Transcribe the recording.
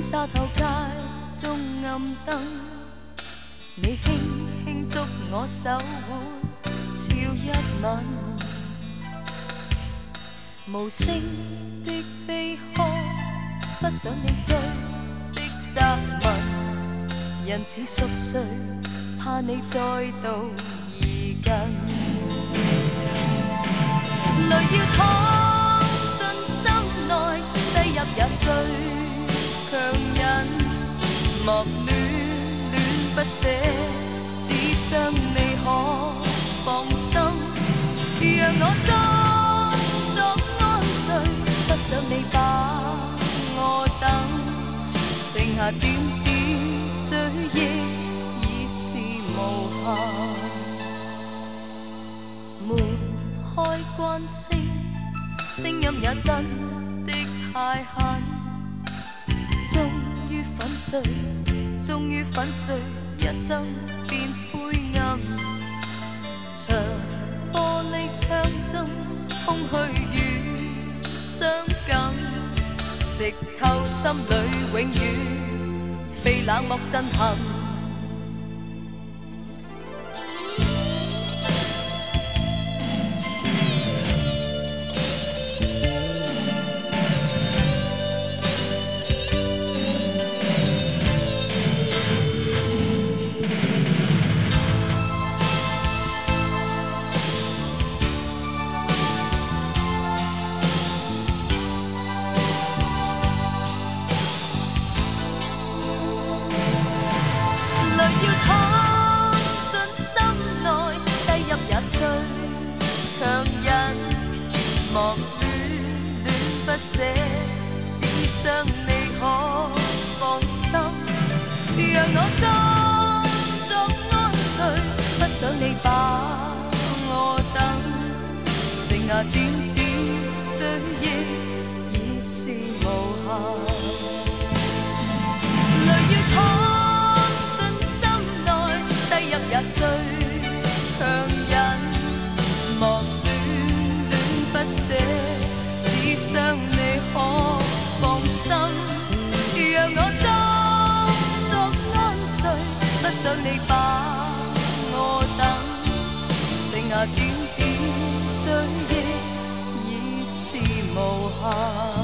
沙頭街中暗燈，你輕輕捉我手腕，悄一吻，無聲的悲哭，不想你追的責問，人似熟睡，怕你再度移近，淚要淌進心內，低入也需強忍，莫戀戀不捨，只想你可放心，讓我裝作安睡，不想你把我等，剩下點點追憶已是無限，門開關聲，聲音也真的太狠，終於粉碎，終於粉碎，一生變灰暗，長玻璃窗中空虛與傷感，直透心裏永遠被冷漠震撼。莫戀戀不捨，只想你可放心，讓我裝作安睡，不想你把我等，剩下點點追憶已是無限，淚要淌進心內，低入也需強忍，莫不捨，只想你可放心，讓我裝作安睡，不想你把我等，剩下點點追憶已是無限。